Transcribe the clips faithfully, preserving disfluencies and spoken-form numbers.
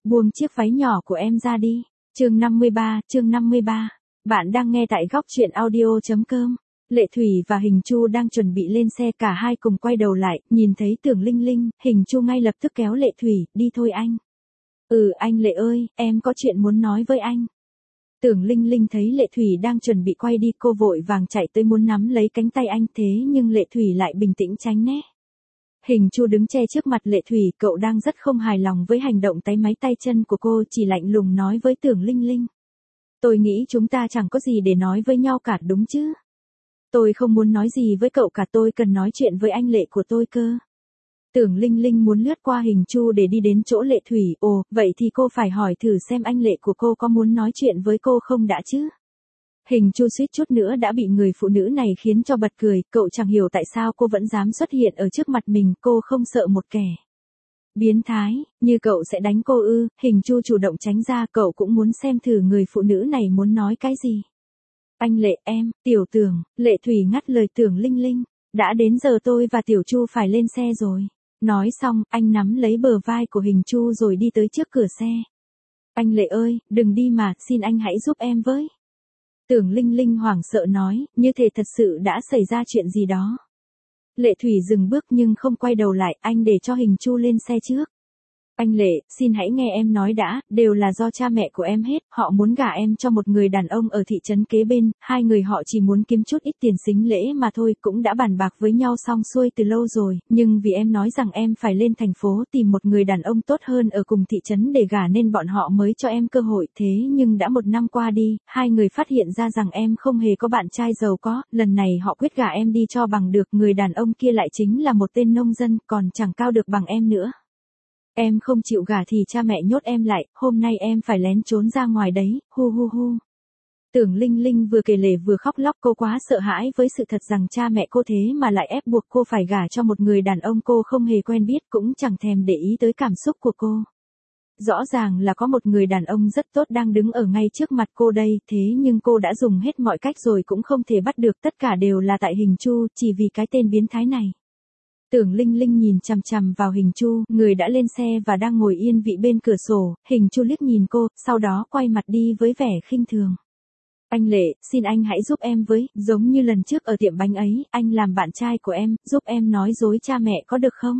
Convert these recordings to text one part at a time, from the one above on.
buông chiếc váy nhỏ của em ra đi. Chương năm mươi ba, chương năm mươi ba. Bạn đang nghe tại góc truyện audio chấm com. Lệ Thủy và Hình Chu đang chuẩn bị lên xe, cả hai cùng quay đầu lại, nhìn thấy Tưởng Linh Linh, Hình Chu ngay lập tức kéo Lệ Thủy, đi thôi anh. Ừ anh Lệ ơi, em có chuyện muốn nói với anh. Tưởng Linh Linh thấy Lệ Thủy đang chuẩn bị quay đi, cô vội vàng chạy tới muốn nắm lấy cánh tay anh, thế nhưng Lệ Thủy lại bình tĩnh tránh né. Hình Chu đứng che trước mặt Lệ Thủy, cậu đang rất không hài lòng với hành động táy máy tay chân của cô, chỉ lạnh lùng nói với Tưởng Linh Linh. Tôi nghĩ chúng ta chẳng có gì để nói với nhau cả đúng chứ? Tôi không muốn nói gì với cậu cả, tôi cần nói chuyện với anh Lệ của tôi cơ. Tưởng Linh Linh muốn lướt qua Hình Chu để đi đến chỗ Lệ Thủy, ồ, vậy thì cô phải hỏi thử xem anh Lệ của cô có muốn nói chuyện với cô không đã chứ? Hình Chu suýt chút nữa đã bị người phụ nữ này khiến cho bật cười, cậu chẳng hiểu tại sao cô vẫn dám xuất hiện ở trước mặt mình, cô không sợ một kẻ biến thái như cậu sẽ đánh cô ư? Hình Chu chủ động tránh ra, cậu cũng muốn xem thử người phụ nữ này muốn nói cái gì. Anh Lệ em, Tiểu Tưởng, Lệ Thủy ngắt lời Tưởng Linh Linh, đã đến giờ tôi và Tiểu Chu phải lên xe rồi. Nói xong, anh nắm lấy bờ vai của Hình Chu rồi đi tới trước cửa xe. Anh Lệ ơi, đừng đi mà, xin anh hãy giúp em với. Tưởng Linh Linh hoảng sợ nói, như thể thật sự đã xảy ra chuyện gì đó. Lệ Thủy dừng bước nhưng không quay đầu lại, anh để cho Hình Chu lên xe trước. Anh Lệ, xin hãy nghe em nói đã, đều là do cha mẹ của em hết, họ muốn gả em cho một người đàn ông ở thị trấn kế bên, hai người họ chỉ muốn kiếm chút ít tiền sính lễ mà thôi, cũng đã bàn bạc với nhau xong xuôi từ lâu rồi, nhưng vì em nói rằng em phải lên thành phố tìm một người đàn ông tốt hơn ở cùng thị trấn để gả nên bọn họ mới cho em cơ hội, thế nhưng đã một năm qua đi, hai người phát hiện ra rằng em không hề có bạn trai giàu có, lần này họ quyết gả em đi cho bằng được, người đàn ông kia lại chính là một tên nông dân, còn chẳng cao được bằng em nữa. Em không chịu gả thì cha mẹ nhốt em lại, hôm nay em phải lén trốn ra ngoài đấy, hu hu hu. Tưởng Linh Linh vừa kể lể vừa khóc lóc, cô quá sợ hãi với sự thật rằng cha mẹ cô thế mà lại ép buộc cô phải gả cho một người đàn ông cô không hề quen biết, cũng chẳng thèm để ý tới cảm xúc của cô. Rõ ràng là có một người đàn ông rất tốt đang đứng ở ngay trước mặt cô đây, thế nhưng cô đã dùng hết mọi cách rồi cũng không thể bắt được, tất cả đều là tại Hình Chu, chỉ vì cái tên biến thái này. Tưởng Linh Linh nhìn chằm chằm vào Hình Chu, người đã lên xe và đang ngồi yên vị bên cửa sổ, Hình Chu liếc nhìn cô, sau đó quay mặt đi với vẻ khinh thường. Anh Lệ, xin anh hãy giúp em với, giống như lần trước ở tiệm bánh ấy, anh làm bạn trai của em, giúp em nói dối cha mẹ có được không?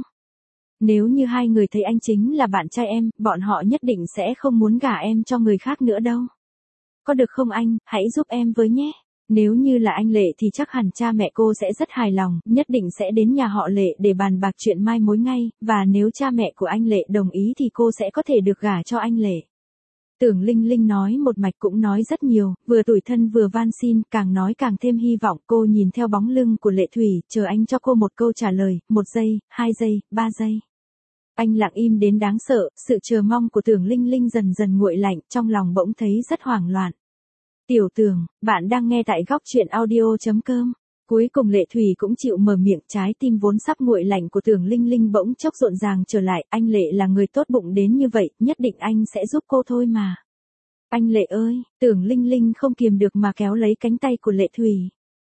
Nếu như hai người thấy anh chính là bạn trai em, bọn họ nhất định sẽ không muốn gả em cho người khác nữa đâu. Có được không anh, hãy giúp em với nhé. Nếu như là anh Lệ thì chắc hẳn cha mẹ cô sẽ rất hài lòng, nhất định sẽ đến nhà họ Lệ để bàn bạc chuyện mai mối ngay, và nếu cha mẹ của anh Lệ đồng ý thì cô sẽ có thể được gả cho anh Lệ. Tưởng Linh Linh nói một mạch cũng nói rất nhiều, vừa tủi thân vừa van xin, càng nói càng thêm hy vọng. Cô nhìn theo bóng lưng của Lệ Thủy, chờ anh cho cô một câu trả lời, một giây, hai giây, ba giây. Anh lặng im đến đáng sợ, sự chờ mong của Tưởng Linh Linh dần dần nguội lạnh, trong lòng bỗng thấy rất hoảng loạn. Tiểu Tưởng, bạn đang nghe tại góc truyện audio chấm com. Cuối cùng Lệ Thủy cũng chịu mở miệng, trái tim vốn sắp nguội lạnh của Tưởng Linh Linh bỗng chốc rộn ràng trở lại, anh Lệ là người tốt bụng đến như vậy, nhất định anh sẽ giúp cô thôi mà. Anh Lệ ơi, Tưởng Linh Linh không kiềm được mà kéo lấy cánh tay của Lệ Thủy.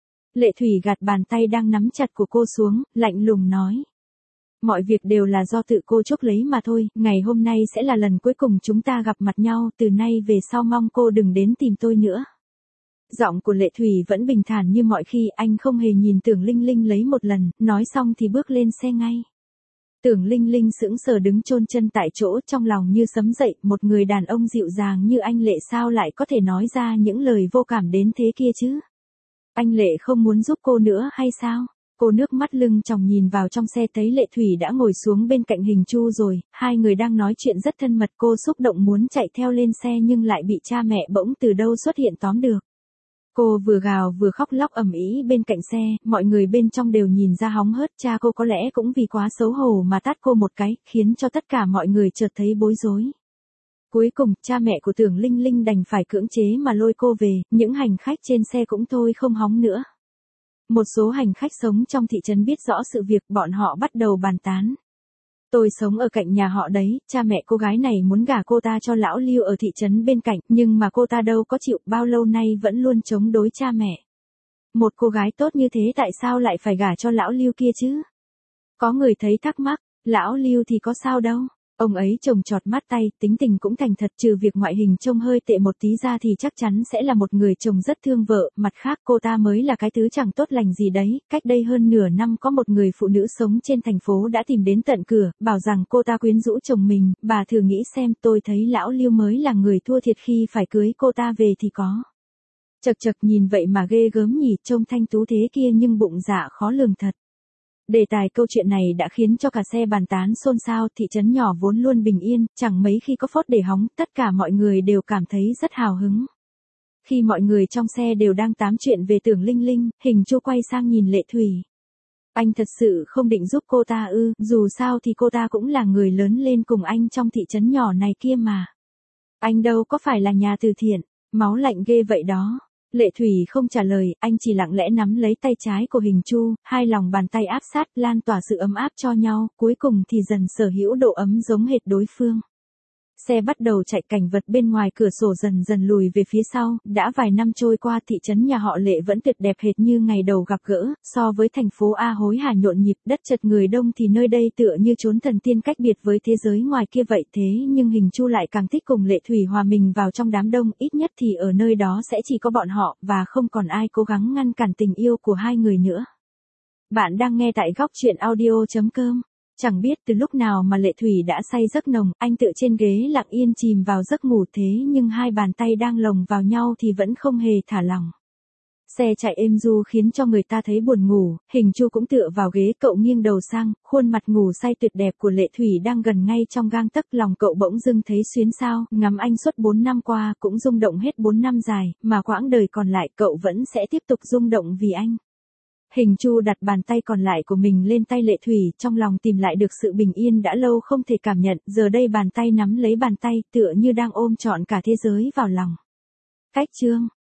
Lệ Thủy gạt bàn tay đang nắm chặt của cô xuống, lạnh lùng nói. Mọi việc đều là do tự cô chuốc lấy mà thôi, ngày hôm nay sẽ là lần cuối cùng chúng ta gặp mặt nhau, từ nay về sau mong cô đừng đến tìm tôi nữa. Giọng của Lệ Thủy vẫn bình thản như mọi khi, anh không hề nhìn Tưởng Linh Linh lấy một lần, nói xong thì bước lên xe ngay. Tưởng Linh Linh sững sờ đứng chôn chân tại chỗ, trong lòng như sấm dậy, một người đàn ông dịu dàng như anh Lệ sao lại có thể nói ra những lời vô cảm đến thế kia chứ? Anh Lệ không muốn giúp cô nữa hay sao? Cô nước mắt lưng tròng nhìn vào trong xe thấy Lệ Thủy đã ngồi xuống bên cạnh Hình Chu rồi, hai người đang nói chuyện rất thân mật, cô xúc động muốn chạy theo lên xe nhưng lại bị cha mẹ bỗng từ đâu xuất hiện tóm được. Cô vừa gào vừa khóc lóc ầm ĩ bên cạnh xe, mọi người bên trong đều nhìn ra hóng hớt, cha cô có lẽ cũng vì quá xấu hổ mà tát cô một cái, khiến cho tất cả mọi người chợt thấy bối rối. Cuối cùng, cha mẹ của Tưởng Linh Linh đành phải cưỡng chế mà lôi cô về, những hành khách trên xe cũng thôi không hóng nữa. Một số hành khách sống trong thị trấn biết rõ sự việc, bọn họ bắt đầu bàn tán. Tôi sống ở cạnh nhà họ đấy, cha mẹ cô gái này muốn gả cô ta cho lão Lưu ở thị trấn bên cạnh, nhưng mà cô ta đâu có chịu, bao lâu nay vẫn luôn chống đối cha mẹ. Một cô gái tốt như thế tại sao lại phải gả cho lão Lưu kia chứ? Có người thấy thắc mắc, lão Lưu thì có sao đâu, Ông ấy trồng trọt mát tay, tính tình cũng thành thật, trừ việc ngoại hình trông hơi tệ một tí ra thì chắc chắn sẽ là một người chồng rất thương vợ, mặt khác cô ta mới là cái thứ chẳng tốt lành gì đấy. Cách đây hơn nửa năm có một người phụ nữ sống trên thành phố đã tìm đến tận cửa, bảo rằng cô ta quyến rũ chồng mình, bà thử nghĩ xem, tôi thấy lão Lưu mới là người thua thiệt khi phải cưới cô ta về thì có. Chật chật, nhìn vậy mà ghê gớm nhỉ, trông thanh tú thế kia nhưng bụng dạ khó lường thật. Đề tài câu chuyện này đã khiến cho cả xe bàn tán xôn xao, thị trấn nhỏ vốn luôn bình yên, chẳng mấy khi có phốt để hóng, tất cả mọi người đều cảm thấy rất hào hứng. Khi mọi người trong xe đều đang tám chuyện về Tưởng Linh Linh, Hình Chu quay sang nhìn Lệ Thủy. Anh thật sự không định giúp cô ta ư, dù sao thì cô ta cũng là người lớn lên cùng anh trong thị trấn nhỏ này kia mà. Anh đâu có phải là nhà từ thiện, máu lạnh ghê vậy đó. Lệ Thủy không trả lời, anh chỉ lặng lẽ nắm lấy tay trái của Hình Chu, hai lòng bàn tay áp sát, lan tỏa sự ấm áp cho nhau, cuối cùng thì dần sở hữu độ ấm giống hệt đối phương. Xe bắt đầu chạy, cảnh vật bên ngoài cửa sổ dần dần lùi về phía sau, đã vài năm trôi qua thị trấn nhà họ Lệ vẫn tuyệt đẹp hệt như ngày đầu gặp gỡ, so với thành phố A hối hả nhộn nhịp, đất chật người đông thì nơi đây tựa như chốn thần tiên cách biệt với thế giới ngoài kia vậy. Thế nhưng Hình Chu lại càng thích cùng Lệ Thủy hòa mình vào trong đám đông, ít nhất thì ở nơi đó sẽ chỉ có bọn họ, và không còn ai cố gắng ngăn cản tình yêu của hai người nữa. Bạn đang nghe tại góc truyện audio chấm com. Chẳng biết từ lúc nào mà Lệ Thủy đã say giấc nồng, anh tựa trên ghế lặng yên chìm vào giấc ngủ, thế nhưng hai bàn tay đang lồng vào nhau thì vẫn không hề thả lỏng. Xe chạy êm du khiến cho người ta thấy buồn ngủ, Hình Chu cũng tựa vào ghế, cậu nghiêng đầu sang, khuôn mặt ngủ say tuyệt đẹp của Lệ Thủy đang gần ngay trong gang tấc, lòng cậu bỗng dưng thấy xuyến xao, ngắm anh suốt bốn năm qua cũng rung động hết bốn năm dài, mà quãng đời còn lại cậu vẫn sẽ tiếp tục rung động vì anh. Hình Chu đặt bàn tay còn lại của mình lên tay Lệ Thủy, trong lòng tìm lại được sự bình yên đã lâu không thể cảm nhận, giờ đây bàn tay nắm lấy bàn tay, tựa như đang ôm trọn cả thế giới vào lòng. Cách chương